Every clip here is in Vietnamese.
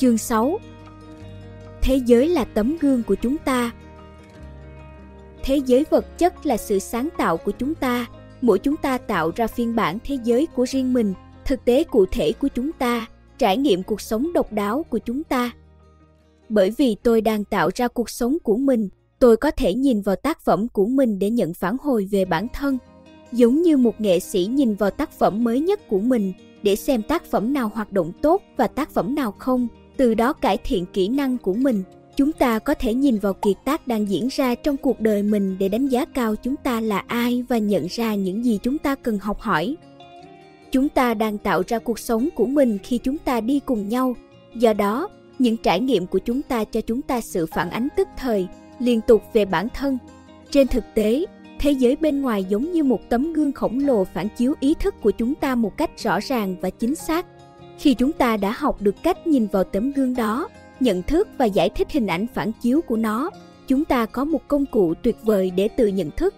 Chương 6. Thế giới là tấm gương của chúng ta. Thế giới vật chất là sự sáng tạo của chúng ta. Mỗi chúng ta tạo ra phiên bản thế giới của riêng mình, thực tế cụ thể của chúng ta, trải nghiệm cuộc sống độc đáo của chúng ta. Bởi vì tôi đang tạo ra cuộc sống của mình, tôi có thể nhìn vào tác phẩm của mình để nhận phản hồi về bản thân. Giống như một nghệ sĩ nhìn vào tác phẩm mới nhất của mình để xem tác phẩm nào hoạt động tốt và tác phẩm nào không, từ đó cải thiện kỹ năng của mình. Chúng ta có thể nhìn vào kiệt tác đang diễn ra trong cuộc đời mình để đánh giá cao chúng ta là ai và nhận ra những gì chúng ta cần học hỏi. Chúng ta đang tạo ra cuộc sống của mình khi chúng ta đi cùng nhau. Do đó, những trải nghiệm của chúng ta cho chúng ta sự phản ánh tức thời, liên tục về bản thân. Trên thực tế, thế giới bên ngoài giống như một tấm gương khổng lồ phản chiếu ý thức của chúng ta một cách rõ ràng và chính xác. Khi chúng ta đã học được cách nhìn vào tấm gương đó, nhận thức và giải thích hình ảnh phản chiếu của nó, chúng ta có một công cụ tuyệt vời để tự nhận thức.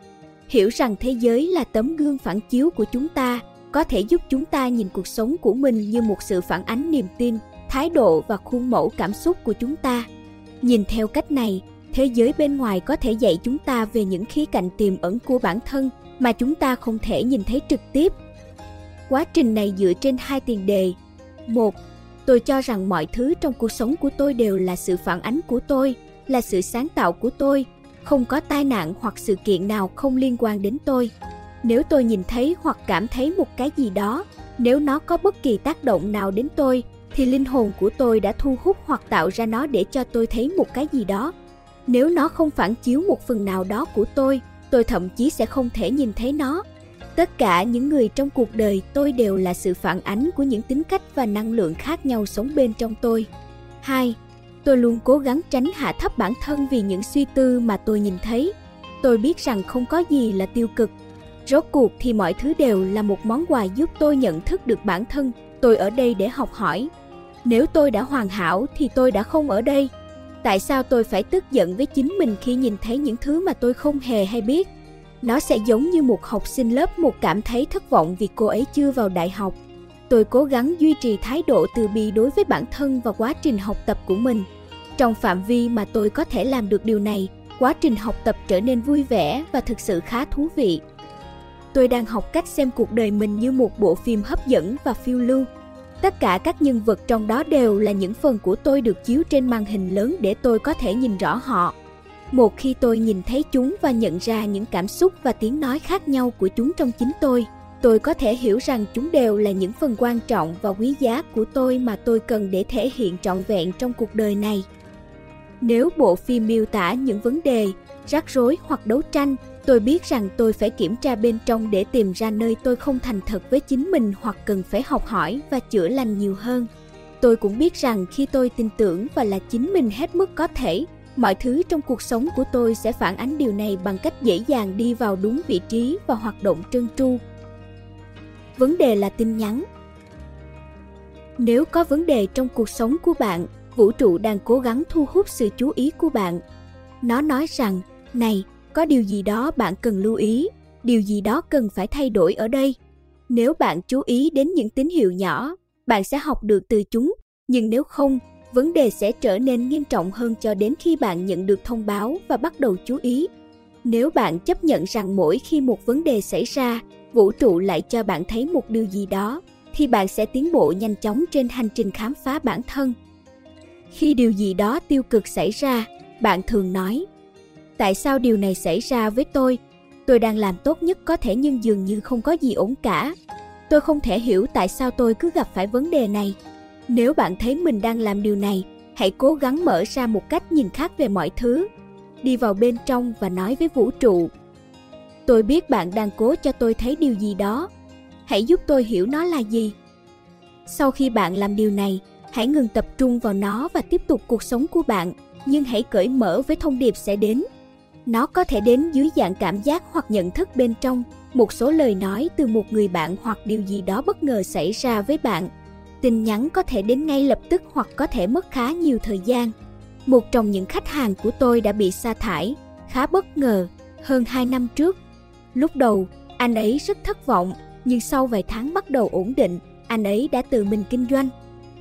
Hiểu rằng thế giới là tấm gương phản chiếu của chúng ta có thể giúp chúng ta nhìn cuộc sống của mình như một sự phản ánh niềm tin, thái độ và khuôn mẫu cảm xúc của chúng ta. Nhìn theo cách này, thế giới bên ngoài có thể dạy chúng ta về những khía cạnh tiềm ẩn của bản thân mà chúng ta không thể nhìn thấy trực tiếp. Quá trình này dựa trên hai tiền đề. 1. Tôi cho rằng mọi thứ trong cuộc sống của tôi đều là sự phản ánh của tôi, là sự sáng tạo của tôi, không có tai nạn hoặc sự kiện nào không liên quan đến tôi. Nếu tôi nhìn thấy hoặc cảm thấy một cái gì đó, nếu nó có bất kỳ tác động nào đến tôi, thì linh hồn của tôi đã thu hút hoặc tạo ra nó để cho tôi thấy một cái gì đó. Nếu nó không phản chiếu một phần nào đó của tôi thậm chí sẽ không thể nhìn thấy nó. Tất cả những người trong cuộc đời tôi đều là sự phản ánh của những tính cách và năng lượng khác nhau sống bên trong tôi. 2. Tôi luôn cố gắng tránh hạ thấp bản thân vì những suy tư mà tôi nhìn thấy. Tôi biết rằng không có gì là tiêu cực. Rốt cuộc thì mọi thứ đều là một món quà giúp tôi nhận thức được bản thân. Tôi ở đây để học hỏi. Nếu tôi đã hoàn hảo thì tôi đã không ở đây. Tại sao tôi phải tức giận với chính mình khi nhìn thấy những thứ mà tôi không hề hay biết? Nó sẽ giống như một học sinh lớp 1 cảm thấy thất vọng vì cô ấy chưa vào đại học. Tôi cố gắng duy trì thái độ từ bi đối với bản thân và quá trình học tập của mình. Trong phạm vi mà tôi có thể làm được điều này, quá trình học tập trở nên vui vẻ và thực sự khá thú vị. Tôi đang học cách xem cuộc đời mình như một bộ phim hấp dẫn và phiêu lưu. Tất cả các nhân vật trong đó đều là những phần của tôi được chiếu trên màn hình lớn để tôi có thể nhìn rõ họ. Một khi tôi nhìn thấy chúng và nhận ra những cảm xúc và tiếng nói khác nhau của chúng trong chính tôi có thể hiểu rằng chúng đều là những phần quan trọng và quý giá của tôi mà tôi cần để thể hiện trọn vẹn trong cuộc đời này. Nếu bộ phim miêu tả những vấn đề, rắc rối hoặc đấu tranh, tôi biết rằng tôi phải kiểm tra bên trong để tìm ra nơi tôi không thành thật với chính mình hoặc cần phải học hỏi và chữa lành nhiều hơn. Tôi cũng biết rằng khi tôi tin tưởng và là chính mình hết mức có thể, mọi thứ trong cuộc sống của tôi sẽ phản ánh điều này bằng cách dễ dàng đi vào đúng vị trí và hoạt động trơn tru. Vấn đề là tin nhắn. Nếu có vấn đề trong cuộc sống của bạn, vũ trụ đang cố gắng thu hút sự chú ý của bạn. Nó nói rằng, này, có điều gì đó bạn cần lưu ý, điều gì đó cần phải thay đổi ở đây. Nếu bạn chú ý đến những tín hiệu nhỏ, bạn sẽ học được từ chúng, nhưng nếu không, vấn đề sẽ trở nên nghiêm trọng hơn cho đến khi bạn nhận được thông báo và bắt đầu chú ý. Nếu bạn chấp nhận rằng mỗi khi một vấn đề xảy ra, vũ trụ lại cho bạn thấy một điều gì đó, thì bạn sẽ tiến bộ nhanh chóng trên hành trình khám phá bản thân. Khi điều gì đó tiêu cực xảy ra, bạn thường nói, tại sao điều này xảy ra với tôi? Tôi đang làm tốt nhất có thể nhưng dường như không có gì ổn cả. Tôi không thể hiểu tại sao tôi cứ gặp phải vấn đề này. Nếu bạn thấy mình đang làm điều này, hãy cố gắng mở ra một cách nhìn khác về mọi thứ. Đi vào bên trong và nói với vũ trụ, tôi biết bạn đang cố cho tôi thấy điều gì đó. Hãy giúp tôi hiểu nó là gì. Sau khi bạn làm điều này, hãy ngừng tập trung vào nó và tiếp tục cuộc sống của bạn, nhưng hãy cởi mở với thông điệp sẽ đến. Nó có thể đến dưới dạng cảm giác hoặc nhận thức bên trong, một số lời nói từ một người bạn hoặc điều gì đó bất ngờ xảy ra với bạn. Tin nhắn có thể đến ngay lập tức hoặc có thể mất khá nhiều thời gian. Một trong những khách hàng của tôi đã bị sa thải, khá bất ngờ, hơn 2 năm trước. Lúc đầu, anh ấy rất thất vọng, nhưng sau vài tháng bắt đầu ổn định, anh ấy đã tự mình kinh doanh.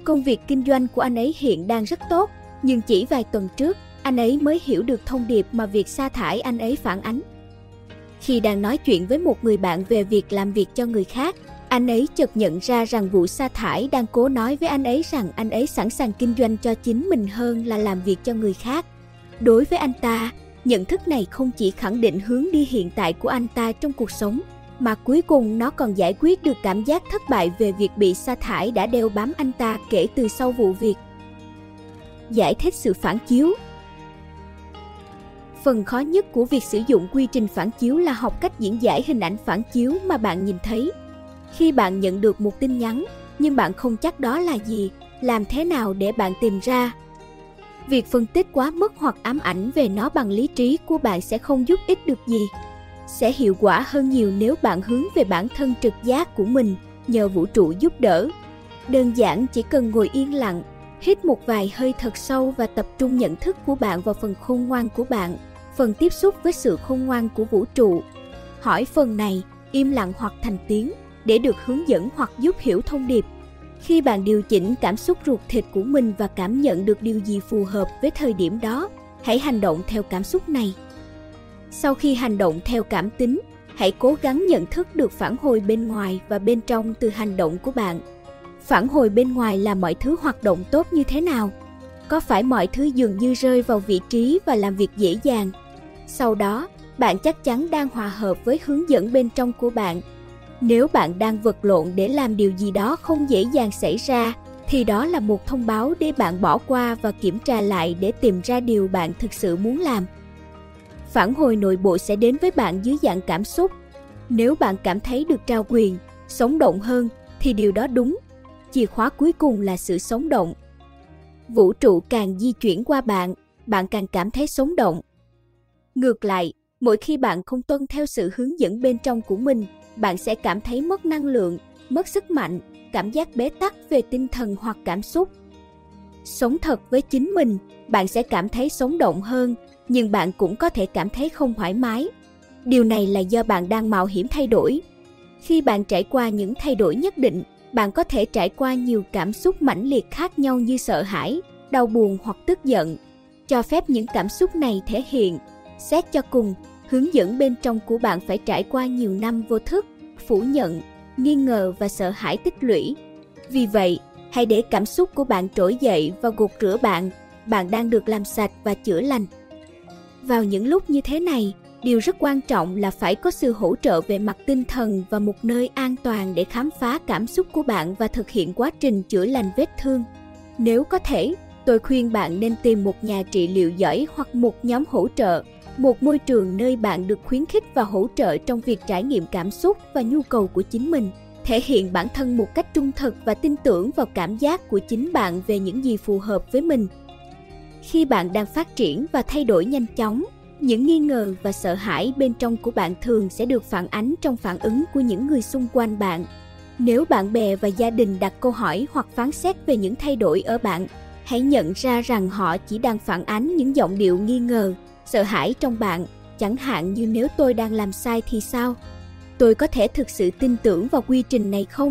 Công việc kinh doanh của anh ấy hiện đang rất tốt, nhưng chỉ vài tuần trước, anh ấy mới hiểu được thông điệp mà việc sa thải anh ấy phản ánh. Khi đang nói chuyện với một người bạn về việc làm việc cho người khác, anh ấy chợt nhận ra rằng vụ sa thải đang cố nói với anh ấy rằng anh ấy sẵn sàng kinh doanh cho chính mình hơn là làm việc cho người khác. Đối với anh ta, nhận thức này không chỉ khẳng định hướng đi hiện tại của anh ta trong cuộc sống, mà cuối cùng nó còn giải quyết được cảm giác thất bại về việc bị sa thải đã đeo bám anh ta kể từ sau vụ việc. Giải thích sự phản chiếu. Phần khó nhất của việc sử dụng quy trình phản chiếu là học cách diễn giải hình ảnh phản chiếu mà bạn nhìn thấy. Khi bạn nhận được một tin nhắn, nhưng bạn không chắc đó là gì, làm thế nào để bạn tìm ra? Việc phân tích quá mức hoặc ám ảnh về nó bằng lý trí của bạn sẽ không giúp ích được gì. Sẽ hiệu quả hơn nhiều nếu bạn hướng về bản thân trực giác của mình, nhờ vũ trụ giúp đỡ. Đơn giản chỉ cần ngồi yên lặng, hít một vài hơi thật sâu và tập trung nhận thức của bạn vào phần khôn ngoan của bạn, phần tiếp xúc với sự khôn ngoan của vũ trụ. Hỏi phần này, im lặng hoặc thành tiếng, để được hướng dẫn hoặc giúp hiểu thông điệp. Khi bạn điều chỉnh cảm xúc ruột thịt của mình và cảm nhận được điều gì phù hợp với thời điểm đó, hãy hành động theo cảm xúc này. Sau khi hành động theo cảm tính, hãy cố gắng nhận thức được phản hồi bên ngoài và bên trong từ hành động của bạn. Phản hồi bên ngoài là mọi thứ hoạt động tốt như thế nào? Có phải mọi thứ dường như rơi vào vị trí và làm việc dễ dàng? Sau đó, bạn chắc chắn đang hòa hợp với hướng dẫn bên trong của bạn. Nếu bạn đang vật lộn để làm điều gì đó không dễ dàng xảy ra, thì đó là một thông báo để bạn bỏ qua và kiểm tra lại để tìm ra điều bạn thực sự muốn làm. Phản hồi nội bộ sẽ đến với bạn dưới dạng cảm xúc. Nếu bạn cảm thấy được trao quyền, sống động hơn, thì điều đó đúng. Chìa khóa cuối cùng là sự sống động. Vũ trụ càng di chuyển qua bạn, bạn càng cảm thấy sống động. Ngược lại, mỗi khi bạn không tuân theo sự hướng dẫn bên trong của mình, bạn sẽ cảm thấy mất năng lượng, mất sức mạnh, cảm giác bế tắc về tinh thần hoặc cảm xúc. Sống thật với chính mình, bạn sẽ cảm thấy sống động hơn, nhưng bạn cũng có thể cảm thấy không thoải mái. Điều này là do bạn đang mạo hiểm thay đổi. Khi bạn trải qua những thay đổi nhất định, bạn có thể trải qua nhiều cảm xúc mãnh liệt khác nhau như sợ hãi, đau buồn hoặc tức giận. Cho phép những cảm xúc này thể hiện. Xét cho cùng, hướng dẫn bên trong của bạn phải trải qua nhiều năm vô thức, phủ nhận, nghi ngờ và sợ hãi tích lũy. Vì vậy, hãy để cảm xúc của bạn trỗi dậy và gột rửa bạn. Bạn đang được làm sạch và chữa lành. Vào những lúc như thế này, điều rất quan trọng là phải có sự hỗ trợ về mặt tinh thần và một nơi an toàn để khám phá cảm xúc của bạn và thực hiện quá trình chữa lành vết thương. Nếu có thể, tôi khuyên bạn nên tìm một nhà trị liệu giỏi hoặc một nhóm hỗ trợ, một môi trường nơi bạn được khuyến khích và hỗ trợ trong việc trải nghiệm cảm xúc và nhu cầu của chính mình, thể hiện bản thân một cách trung thực và tin tưởng vào cảm giác của chính bạn về những gì phù hợp với mình. Khi bạn đang phát triển và thay đổi nhanh chóng, những nghi ngờ và sợ hãi bên trong của bạn thường sẽ được phản ánh trong phản ứng của những người xung quanh bạn. Nếu bạn bè và gia đình đặt câu hỏi hoặc phán xét về những thay đổi ở bạn, hãy nhận ra rằng họ chỉ đang phản ánh những giọng điệu nghi ngờ, sợ hãi trong bạn, chẳng hạn như nếu tôi đang làm sai thì sao? Tôi có thể thực sự tin tưởng vào quy trình này không?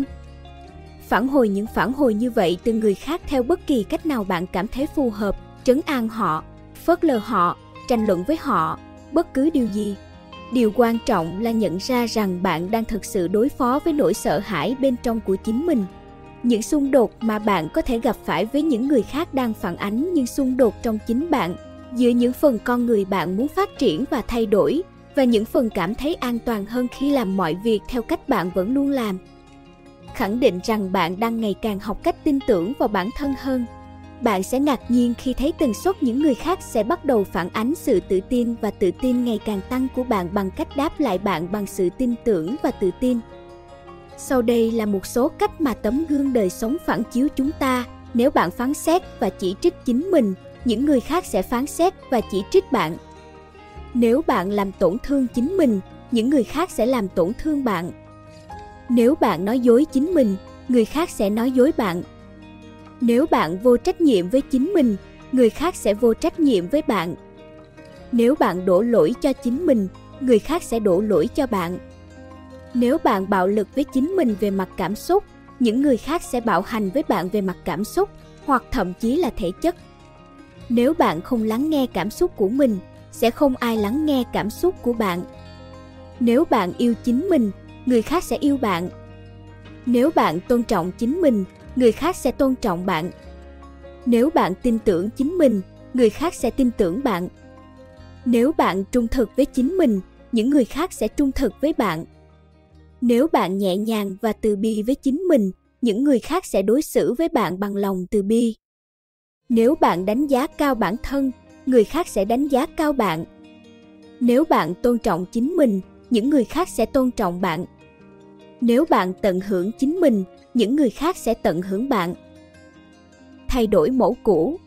Những phản hồi như vậy từ người khác theo bất kỳ cách nào bạn cảm thấy phù hợp, trấn an họ, phớt lờ họ, tranh luận với họ, bất cứ điều gì. Điều quan trọng là nhận ra rằng bạn đang thực sự đối phó với nỗi sợ hãi bên trong của chính mình. Những xung đột mà bạn có thể gặp phải với những người khác đang phản ánh những xung đột trong chính bạn, giữa những phần con người bạn muốn phát triển và thay đổi, và những phần cảm thấy an toàn hơn khi làm mọi việc theo cách bạn vẫn luôn làm. Khẳng định rằng bạn đang ngày càng học cách tin tưởng vào bản thân hơn. Bạn sẽ ngạc nhiên khi thấy tần suất những người khác sẽ bắt đầu phản ánh sự tự tin và tự tin ngày càng tăng của bạn bằng cách đáp lại bạn bằng sự tin tưởng và tự tin. Sau đây là một số cách mà tấm gương đời sống phản chiếu chúng ta. Nếu bạn phán xét và chỉ trích chính mình, những người khác sẽ phán xét và chỉ trích bạn. Nếu bạn làm tổn thương chính mình, những người khác sẽ làm tổn thương bạn. Nếu bạn nói dối chính mình, người khác sẽ nói dối bạn. Nếu bạn vô trách nhiệm với chính mình, người khác sẽ vô trách nhiệm với bạn. Nếu bạn đổ lỗi cho chính mình, người khác sẽ đổ lỗi cho bạn. Nếu bạn bạo lực với chính mình về mặt cảm xúc, những người khác sẽ bạo hành với bạn về mặt cảm xúc hoặc thậm chí là thể chất. Nếu bạn không lắng nghe cảm xúc của mình, sẽ không ai lắng nghe cảm xúc của bạn. Nếu bạn yêu chính mình, người khác sẽ yêu bạn. Nếu bạn tôn trọng chính mình, người khác sẽ tôn trọng bạn. Nếu bạn tin tưởng chính mình, người khác sẽ tin tưởng bạn. Nếu bạn trung thực với chính mình, những người khác sẽ trung thực với bạn. Nếu bạn nhẹ nhàng và từ bi với chính mình, những người khác sẽ đối xử với bạn bằng lòng từ bi. Nếu bạn đánh giá cao bản thân, người khác sẽ đánh giá cao bạn. Nếu bạn tôn trọng chính mình, những người khác sẽ tôn trọng bạn. Nếu bạn tận hưởng chính mình, những người khác sẽ tận hưởng bạn. Thay đổi mẫu cũ.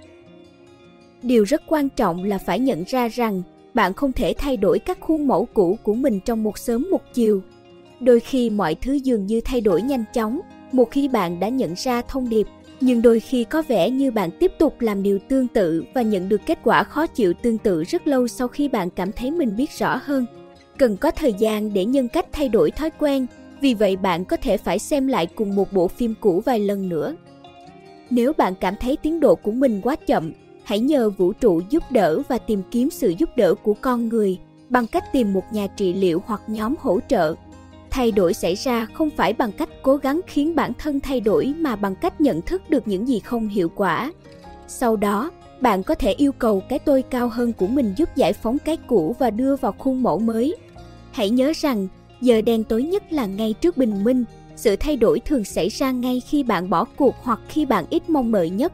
Điều rất quan trọng là phải nhận ra rằng bạn không thể thay đổi các khuôn mẫu cũ của mình trong một sớm một chiều. Đôi khi mọi thứ dường như thay đổi nhanh chóng một khi bạn đã nhận ra thông điệp, nhưng đôi khi có vẻ như bạn tiếp tục làm điều tương tự và nhận được kết quả khó chịu tương tự rất lâu sau khi bạn cảm thấy mình biết rõ hơn. Cần có thời gian để nhân cách thay đổi thói quen, vì vậy bạn có thể phải xem lại cùng một bộ phim cũ vài lần nữa. Nếu bạn cảm thấy tiến độ của mình quá chậm, hãy nhờ vũ trụ giúp đỡ và tìm kiếm sự giúp đỡ của con người bằng cách tìm một nhà trị liệu hoặc nhóm hỗ trợ. Thay đổi xảy ra không phải bằng cách cố gắng khiến bản thân thay đổi mà bằng cách nhận thức được những gì không hiệu quả. Sau đó, bạn có thể yêu cầu cái tôi cao hơn của mình giúp giải phóng cái cũ và đưa vào khuôn mẫu mới. Hãy nhớ rằng, giờ đen tối nhất là ngay trước bình minh. Sự thay đổi thường xảy ra ngay khi bạn bỏ cuộc hoặc khi bạn ít mong đợi nhất.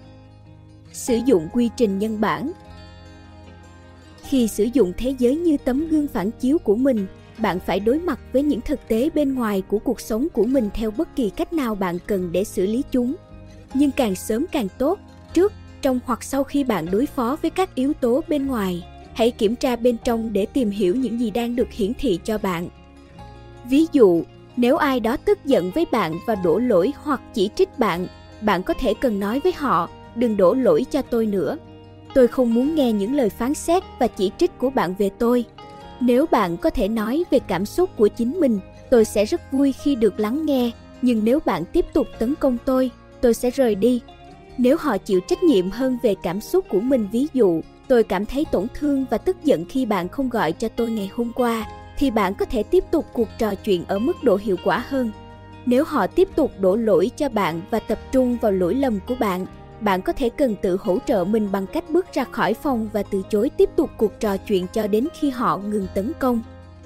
Sử dụng quy trình nhân bản. Khi sử dụng thế giới như tấm gương phản chiếu của mình, bạn phải đối mặt với những thực tế bên ngoài của cuộc sống của mình theo bất kỳ cách nào bạn cần để xử lý chúng. Nhưng càng sớm càng tốt, trước, trong hoặc sau khi bạn đối phó với các yếu tố bên ngoài, hãy kiểm tra bên trong để tìm hiểu những gì đang được hiển thị cho bạn. Ví dụ, nếu ai đó tức giận với bạn và đổ lỗi hoặc chỉ trích bạn, bạn có thể cần nói với họ, đừng đổ lỗi cho tôi nữa. Tôi không muốn nghe những lời phán xét và chỉ trích của bạn về tôi. Nếu bạn có thể nói về cảm xúc của chính mình, tôi sẽ rất vui khi được lắng nghe, nhưng nếu bạn tiếp tục tấn công tôi sẽ rời đi. Nếu họ chịu trách nhiệm hơn về cảm xúc của mình, ví dụ, tôi cảm thấy tổn thương và tức giận khi bạn không gọi cho tôi ngày hôm qua, thì bạn có thể tiếp tục cuộc trò chuyện ở mức độ hiệu quả hơn. Nếu họ tiếp tục đổ lỗi cho bạn và tập trung vào lỗi lầm của bạn, bạn có thể cần tự hỗ trợ mình bằng cách bước ra khỏi phòng và từ chối tiếp tục cuộc trò chuyện cho đến khi họ ngừng tấn công.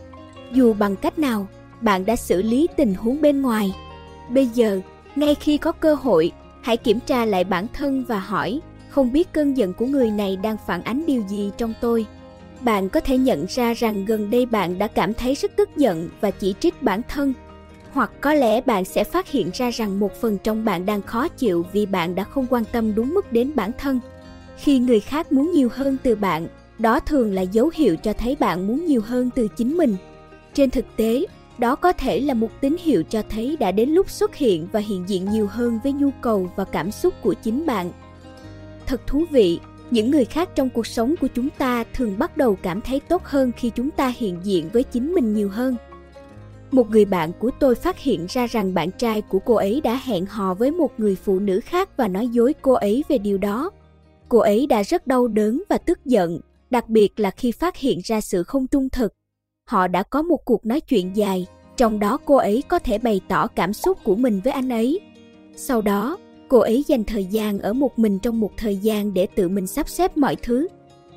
Dù bằng cách nào, bạn đã xử lý tình huống bên ngoài. Bây giờ, ngay khi có cơ hội, hãy kiểm tra lại bản thân và hỏi, không biết cơn giận của người này đang phản ánh điều gì trong tôi. Bạn có thể nhận ra rằng gần đây bạn đã cảm thấy rất tức giận và chỉ trích bản thân. Hoặc có lẽ bạn sẽ phát hiện ra rằng một phần trong bạn đang khó chịu vì bạn đã không quan tâm đúng mức đến bản thân. Khi người khác muốn nhiều hơn từ bạn, đó thường là dấu hiệu cho thấy bạn muốn nhiều hơn từ chính mình. Trên thực tế, đó có thể là một tín hiệu cho thấy đã đến lúc xuất hiện và hiện diện nhiều hơn với nhu cầu và cảm xúc của chính bạn. Thật thú vị, những người khác trong cuộc sống của chúng ta thường bắt đầu cảm thấy tốt hơn khi chúng ta hiện diện với chính mình nhiều hơn. Một người bạn của tôi phát hiện ra rằng bạn trai của cô ấy đã hẹn hò với một người phụ nữ khác và nói dối cô ấy về điều đó. Cô ấy đã rất đau đớn và tức giận, đặc biệt là khi phát hiện ra sự không trung thực. Họ đã có một cuộc nói chuyện dài, trong đó cô ấy có thể bày tỏ cảm xúc của mình với anh ấy. Sau đó, cô ấy dành thời gian ở một mình trong một thời gian để tự mình sắp xếp mọi thứ.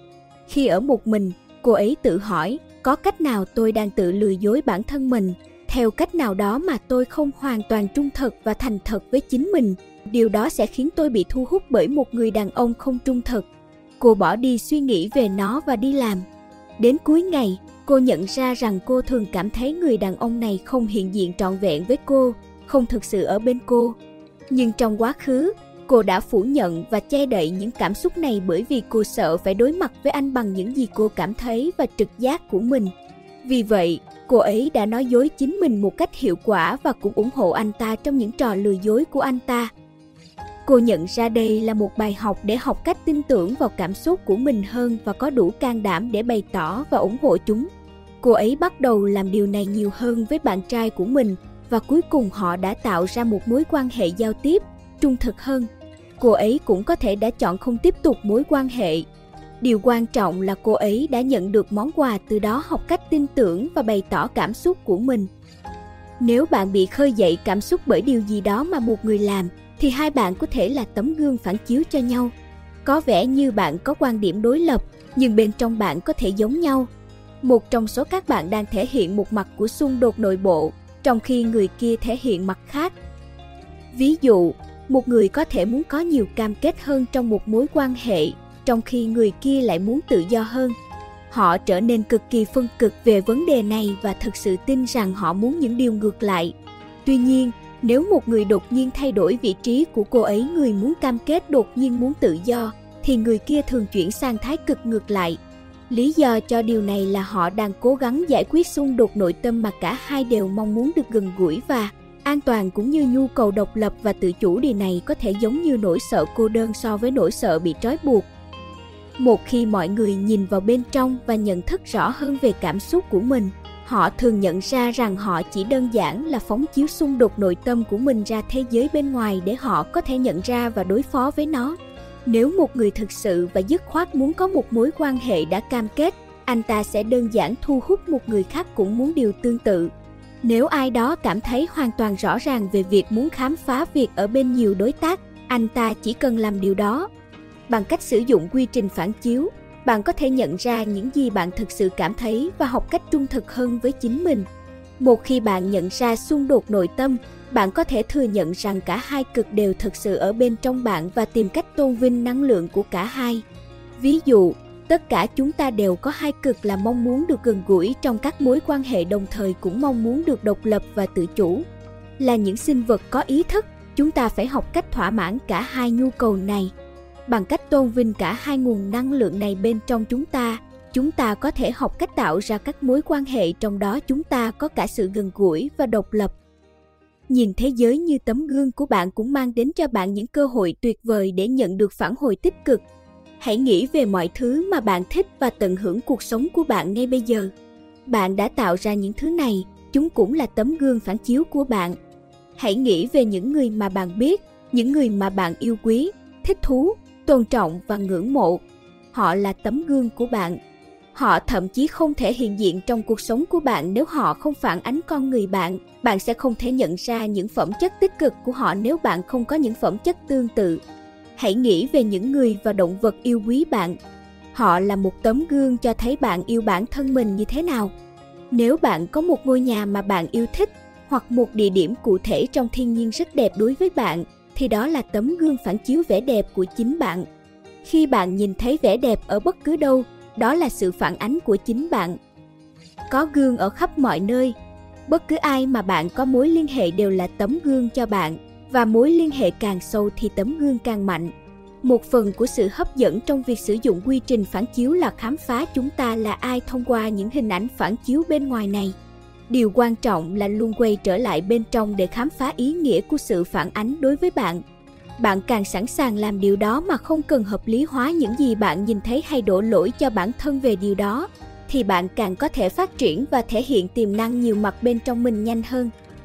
Khi ở một mình, cô ấy tự hỏi, có cách nào tôi đang tự lừa dối bản thân mình, theo cách nào đó mà tôi không hoàn toàn trung thực và thành thật với chính mình. Điều đó sẽ khiến tôi bị thu hút bởi một người đàn ông không trung thực. Cô bỏ đi suy nghĩ về nó và đi làm. Đến cuối ngày, cô nhận ra rằng cô thường cảm thấy người đàn ông này không hiện diện trọn vẹn với cô, không thực sự ở bên cô. Nhưng trong quá khứ, cô đã phủ nhận và che đậy những cảm xúc này bởi vì cô sợ phải đối mặt với anh bằng những gì cô cảm thấy và trực giác của mình. Vì vậy, cô ấy đã nói dối chính mình một cách hiệu quả và cũng ủng hộ anh ta trong những trò lừa dối của anh ta. Cô nhận ra đây là một bài học để học cách tin tưởng vào cảm xúc của mình hơn và có đủ can đảm để bày tỏ và ủng hộ chúng. Cô ấy bắt đầu làm điều này nhiều hơn với bạn trai của mình và cuối cùng họ đã tạo ra một mối quan hệ giao tiếp trung thực hơn. Cô ấy cũng có thể đã chọn không tiếp tục mối quan hệ. Điều quan trọng là cô ấy đã nhận được món quà, từ đó học cách tin tưởng và bày tỏ cảm xúc của mình. Nếu bạn bị khơi dậy cảm xúc bởi điều gì đó mà một người làm, thì hai bạn có thể là tấm gương phản chiếu cho nhau. Có vẻ như bạn có quan điểm đối lập, nhưng bên trong bạn có thể giống nhau. Một trong số các bạn đang thể hiện một mặt của xung đột nội bộ, trong khi người kia thể hiện mặt khác. Ví dụ, một người có thể muốn có nhiều cam kết hơn trong một mối quan hệ, trong khi người kia lại muốn tự do hơn. Họ trở nên cực kỳ phân cực về vấn đề này và thực sự tin rằng họ muốn những điều ngược lại. Tuy nhiên, nếu một người đột nhiên thay đổi vị trí của cô ấy, người muốn cam kết đột nhiên muốn tự do, thì người kia thường chuyển sang thái cực ngược lại. Lý do cho điều này là họ đang cố gắng giải quyết xung đột nội tâm mà cả hai đều mong muốn được gần gũi và an toàn, cũng như nhu cầu độc lập và tự chủ. Điều này có thể giống như nỗi sợ cô đơn so với nỗi sợ bị trói buộc. Một khi mọi người nhìn vào bên trong và nhận thức rõ hơn về cảm xúc của mình, họ thường nhận ra rằng họ chỉ đơn giản là phóng chiếu xung đột nội tâm của mình ra thế giới bên ngoài để họ có thể nhận ra và đối phó với nó. Nếu một người thực sự và dứt khoát muốn có một mối quan hệ đã cam kết, anh ta sẽ đơn giản thu hút một người khác cũng muốn điều tương tự. Nếu ai đó cảm thấy hoàn toàn rõ ràng về việc muốn khám phá việc ở bên nhiều đối tác, anh ta chỉ cần làm điều đó. Bằng cách sử dụng quy trình phản chiếu, bạn có thể nhận ra những gì bạn thực sự cảm thấy và học cách trung thực hơn với chính mình. Một khi bạn nhận ra xung đột nội tâm, bạn có thể thừa nhận rằng cả hai cực đều thực sự ở bên trong bạn và tìm cách tôn vinh năng lượng của cả hai. Ví dụ, tất cả chúng ta đều có hai cực là mong muốn được gần gũi trong các mối quan hệ, đồng thời cũng mong muốn được độc lập và tự chủ. Là những sinh vật có ý thức, chúng ta phải học cách thỏa mãn cả hai nhu cầu này. Bằng cách tôn vinh cả hai nguồn năng lượng này bên trong chúng ta có thể học cách tạo ra các mối quan hệ trong đó chúng ta có cả sự gần gũi và độc lập. Nhìn thế giới như tấm gương của bạn cũng mang đến cho bạn những cơ hội tuyệt vời để nhận được phản hồi tích cực. Hãy nghĩ về mọi thứ mà bạn thích và tận hưởng cuộc sống của bạn ngay bây giờ. Bạn đã tạo ra những thứ này, chúng cũng là tấm gương phản chiếu của bạn. Hãy nghĩ về những người mà bạn biết, những người mà bạn yêu quý, thích thú, tôn trọng và ngưỡng mộ. Họ là tấm gương của bạn. Họ thậm chí không thể hiện diện trong cuộc sống của bạn nếu họ không phản ánh con người bạn. Bạn sẽ không thể nhận ra những phẩm chất tích cực của họ nếu bạn không có những phẩm chất tương tự. Hãy nghĩ về những người và động vật yêu quý bạn. Họ là một tấm gương cho thấy bạn yêu bản thân mình như thế nào. Nếu bạn có một ngôi nhà mà bạn yêu thích, hoặc một địa điểm cụ thể trong thiên nhiên rất đẹp đối với bạn, thì đó là tấm gương phản chiếu vẻ đẹp của chính bạn. Khi bạn nhìn thấy vẻ đẹp ở bất cứ đâu, đó là sự phản ánh của chính bạn. Có gương ở khắp mọi nơi. Bất cứ ai mà bạn có mối liên hệ đều là tấm gương cho bạn, và mối liên hệ càng sâu thì tấm gương càng mạnh. Một phần của sự hấp dẫn trong việc sử dụng quy trình phản chiếu là khám phá chúng ta là ai thông qua những hình ảnh phản chiếu bên ngoài này. Điều quan trọng là luôn quay trở lại bên trong để khám phá ý nghĩa của sự phản ánh đối với bạn. Bạn càng sẵn sàng làm điều đó mà không cần hợp lý hóa những gì bạn nhìn thấy hay đổ lỗi cho bản thân về điều đó, thì bạn càng có thể phát triển và thể hiện tiềm năng nhiều mặt bên trong mình nhanh hơn.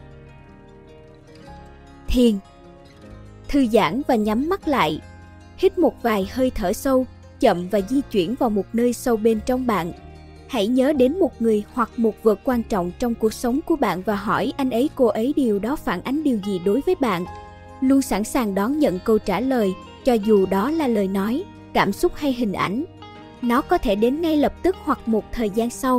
Thiền. Thư giãn và nhắm mắt lại. Hít một vài hơi thở sâu, chậm và di chuyển vào một nơi sâu bên trong bạn. Hãy nhớ đến một người hoặc một vật quan trọng trong cuộc sống của bạn và hỏi anh ấy cô ấy điều đó phản ánh điều gì đối với bạn. Luôn sẵn sàng đón nhận câu trả lời, cho dù đó là lời nói, cảm xúc hay hình ảnh. Nó có thể đến ngay lập tức hoặc một thời gian sau.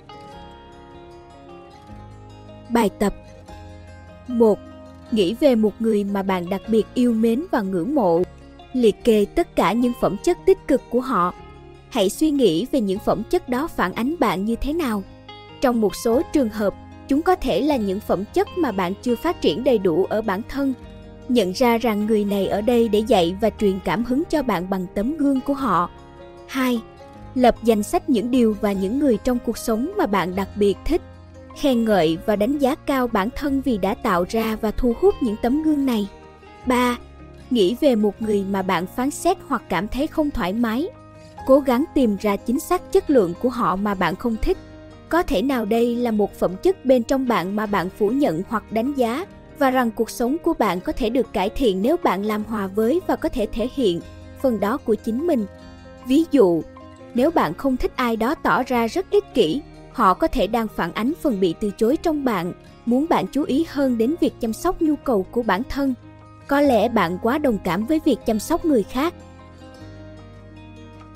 Bài tập 1. Nghĩ về một người mà bạn đặc biệt yêu mến và ngưỡng mộ. Liệt kê tất cả những phẩm chất tích cực của họ. Hãy suy nghĩ về những phẩm chất đó phản ánh bạn như thế nào. Trong một số trường hợp, chúng có thể là những phẩm chất mà bạn chưa phát triển đầy đủ ở bản thân. Nhận ra rằng người này ở đây để dạy và truyền cảm hứng cho bạn bằng tấm gương của họ. 2. Lập danh sách những điều và những người trong cuộc sống mà bạn đặc biệt thích. Khen ngợi và đánh giá cao bản thân vì đã tạo ra và thu hút những tấm gương này. 3. Nghĩ về một người mà bạn phán xét hoặc cảm thấy không thoải mái. Cố gắng tìm ra chính xác chất lượng của họ mà bạn không thích. Có thể nào đây là một phẩm chất bên trong bạn mà bạn phủ nhận hoặc đánh giá, và rằng cuộc sống của bạn có thể được cải thiện nếu bạn làm hòa với và có thể thể hiện phần đó của chính mình. Ví dụ, nếu bạn không thích ai đó tỏ ra rất ích kỷ, họ có thể đang phản ánh phần bị từ chối trong bạn, muốn bạn chú ý hơn đến việc chăm sóc nhu cầu của bản thân. Có lẽ bạn quá đồng cảm với việc chăm sóc người khác,